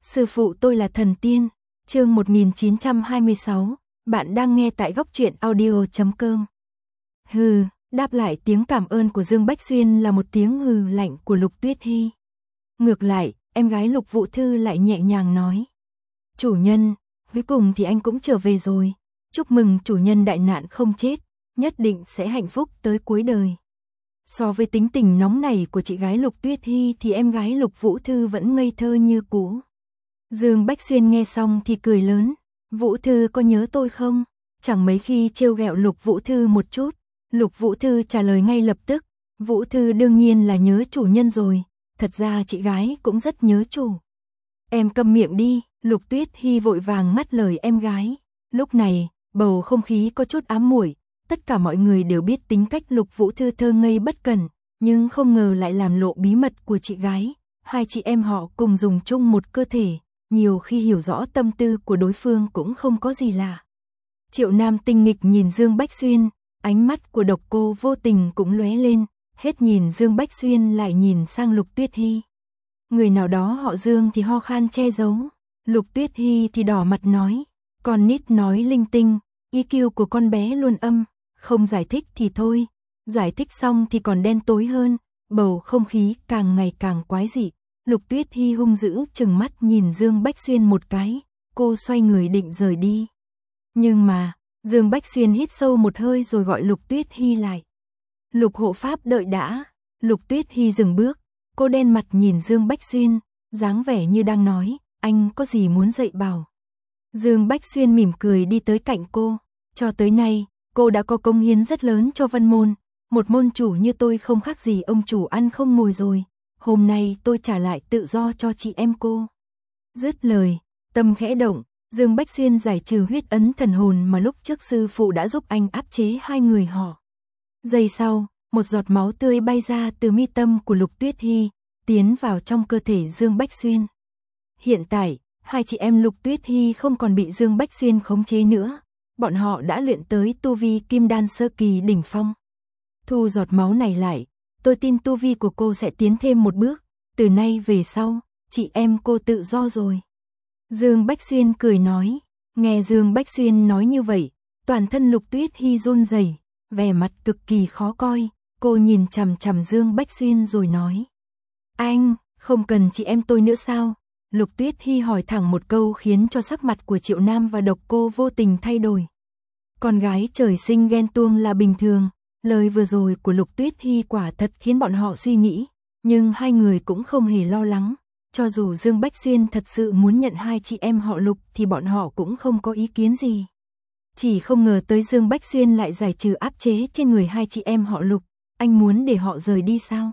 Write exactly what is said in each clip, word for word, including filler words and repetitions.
Sư phụ tôi là thần tiên. Chương một nghìn chín trăm hai mươi sáu, bạn đang nghe tại góc truyện audio chấm com. Hừ, đáp lại tiếng cảm ơn của Dương Bách Xuyên là một tiếng hừ lạnh của Lục Tuyết Hy. Ngược lại, em gái Lục Vũ Thư lại nhẹ nhàng nói. Chủ nhân, cuối cùng thì anh cũng trở về rồi. Chúc mừng chủ nhân đại nạn không chết, nhất định sẽ hạnh phúc tới cuối đời. So với tính tình nóng nảy của chị gái Lục Tuyết Hy thì em gái Lục Vũ Thư vẫn ngây thơ như cũ. Dương Bách Xuyên nghe xong thì cười lớn. Vũ Thư có nhớ tôi không? Chẳng mấy khi trêu ghẹo Lục Vũ Thư một chút. Lục Vũ Thư trả lời ngay lập tức. Vũ Thư đương nhiên là nhớ chủ nhân rồi. Thật ra chị gái cũng rất nhớ chủ. Em câm miệng đi. Lục Tuyết Hy vội vàng ngắt lời em gái. Lúc này, bầu không khí có chút ám muội. Tất cả mọi người đều biết tính cách Lục Vũ Thư thơ ngây bất cẩn, nhưng không ngờ lại làm lộ bí mật của chị gái. Hai chị em họ cùng dùng chung một cơ thể, nhiều khi hiểu rõ tâm tư của đối phương cũng không có gì lạ. Triệu Nam tinh nghịch nhìn Dương Bách Xuyên, ánh mắt của Độc Cô vô tình cũng lóe lên, hết nhìn Dương Bách Xuyên lại nhìn sang Lục Tuyết Hy. Người nào đó họ Dương thì ho khan che giấu, Lục Tuyết Hy thì đỏ mặt nói, con nít nói linh tinh, i kiu của con bé luôn âm. Không giải thích thì thôi, giải thích xong thì còn đen tối hơn, bầu không khí càng ngày càng quái dị. Lục Tuyết Hy hung dữ chừng mắt nhìn Dương Bách Xuyên một cái, cô xoay người định rời đi. Nhưng mà, Dương Bách Xuyên hít sâu một hơi rồi gọi Lục Tuyết Hy lại. Lục hộ pháp đợi đã. Lục Tuyết Hy dừng bước, cô đen mặt nhìn Dương Bách Xuyên, dáng vẻ như đang nói, anh có gì muốn dạy bảo. Dương Bách Xuyên mỉm cười đi tới cạnh cô, cho tới nay, cô đã có công hiến rất lớn cho Vân Môn, một môn chủ như tôi không khác gì ông chủ ăn không ngồi rồi, hôm nay tôi trả lại tự do cho chị em cô. Dứt lời, tâm khẽ động, Dương Bách Xuyên giải trừ huyết ấn thần hồn mà lúc trước sư phụ đã giúp anh áp chế hai người họ. Giây sau, một giọt máu tươi bay ra từ mi tâm của Lục Tuyết Hy, tiến vào trong cơ thể Dương Bách Xuyên. Hiện tại, hai chị em Lục Tuyết Hy không còn bị Dương Bách Xuyên khống chế nữa. Bọn họ đã luyện tới tu vi kim đan sơ kỳ đỉnh phong. Thu giọt máu này lại, tôi tin tu vi của cô sẽ tiến thêm một bước, từ nay về sau, chị em cô tự do rồi. Dương Bách Xuyên cười nói, nghe Dương Bách Xuyên nói như vậy, toàn thân Lục Tuyết Hy run rẩy, vẻ mặt cực kỳ khó coi, cô nhìn chằm chằm Dương Bách Xuyên rồi nói. Anh, không cần chị em tôi nữa sao? Lục Tuyết Hy hỏi thẳng một câu khiến cho sắc mặt của Triệu Nam và Độc Cô vô tình thay đổi. Con gái trời sinh ghen tuông là bình thường, lời vừa rồi của Lục Tuyết Hy quả thật khiến bọn họ suy nghĩ, nhưng hai người cũng không hề lo lắng, cho dù Dương Bách Xuyên thật sự muốn nhận hai chị em họ Lục thì bọn họ cũng không có ý kiến gì. Chỉ không ngờ tới Dương Bách Xuyên lại giải trừ áp chế trên người hai chị em họ Lục, anh muốn để họ rời đi sao?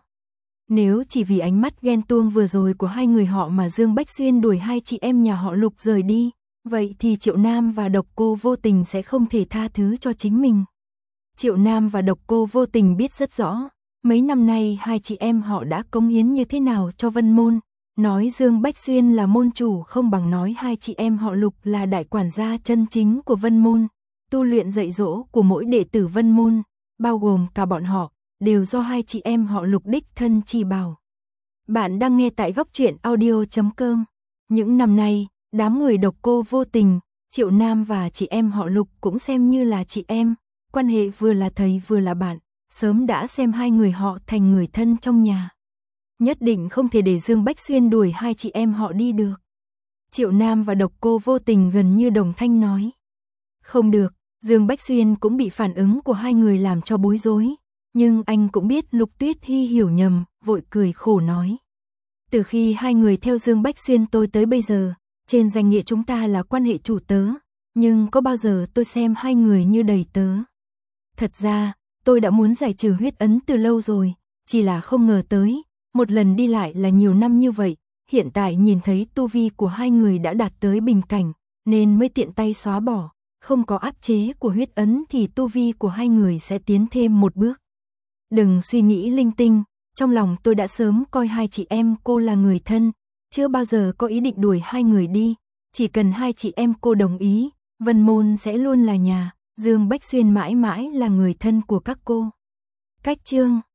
Nếu chỉ vì ánh mắt ghen tuông vừa rồi của hai người họ mà Dương Bách Xuyên đuổi hai chị em nhà họ Lục rời đi, vậy thì Triệu Nam và Độc Cô vô tình sẽ không thể tha thứ cho chính mình. Triệu Nam và Độc Cô vô tình biết rất rõ, mấy năm nay hai chị em họ đã cống hiến như thế nào cho Vân Môn, nói Dương Bách Xuyên là môn chủ không bằng nói hai chị em họ Lục là đại quản gia chân chính của Vân Môn, tu luyện dạy dỗ của mỗi đệ tử Vân Môn, bao gồm cả bọn họ, đều do hai chị em họ Lục đích thân chỉ bảo. Bạn đang nghe tại góc truyện audio chấm com. Những năm nay, đám người Độc Cô vô tình, Triệu Nam và chị em họ Lục cũng xem như là chị em, quan hệ vừa là thầy vừa là bạn, sớm đã xem hai người họ thành người thân trong nhà. Nhất định không thể để Dương Bách Xuyên đuổi hai chị em họ đi được. Triệu Nam và Độc Cô vô tình gần như đồng thanh nói. Không được, Dương Bách Xuyên cũng bị phản ứng của hai người làm cho bối rối, nhưng anh cũng biết Lục Tuyết Hy hiểu nhầm, vội cười khổ nói. Từ khi hai người theo Dương Bách Xuyên tôi tới bây giờ, trên danh nghĩa chúng ta là quan hệ chủ tớ, nhưng có bao giờ tôi xem hai người như đầy tớ. Thật ra, tôi đã muốn giải trừ huyết ấn từ lâu rồi, chỉ là không ngờ tới, một lần đi lại là nhiều năm như vậy, hiện tại nhìn thấy tu vi của hai người đã đạt tới bình cảnh, nên mới tiện tay xóa bỏ, không có áp chế của huyết ấn thì tu vi của hai người sẽ tiến thêm một bước. Đừng suy nghĩ linh tinh, trong lòng tôi đã sớm coi hai chị em cô là người thân, chưa bao giờ có ý định đuổi hai người đi, chỉ cần hai chị em cô đồng ý, Vân Môn sẽ luôn là nhà, Dương Bách Xuyên mãi mãi là người thân của các cô. Cách chương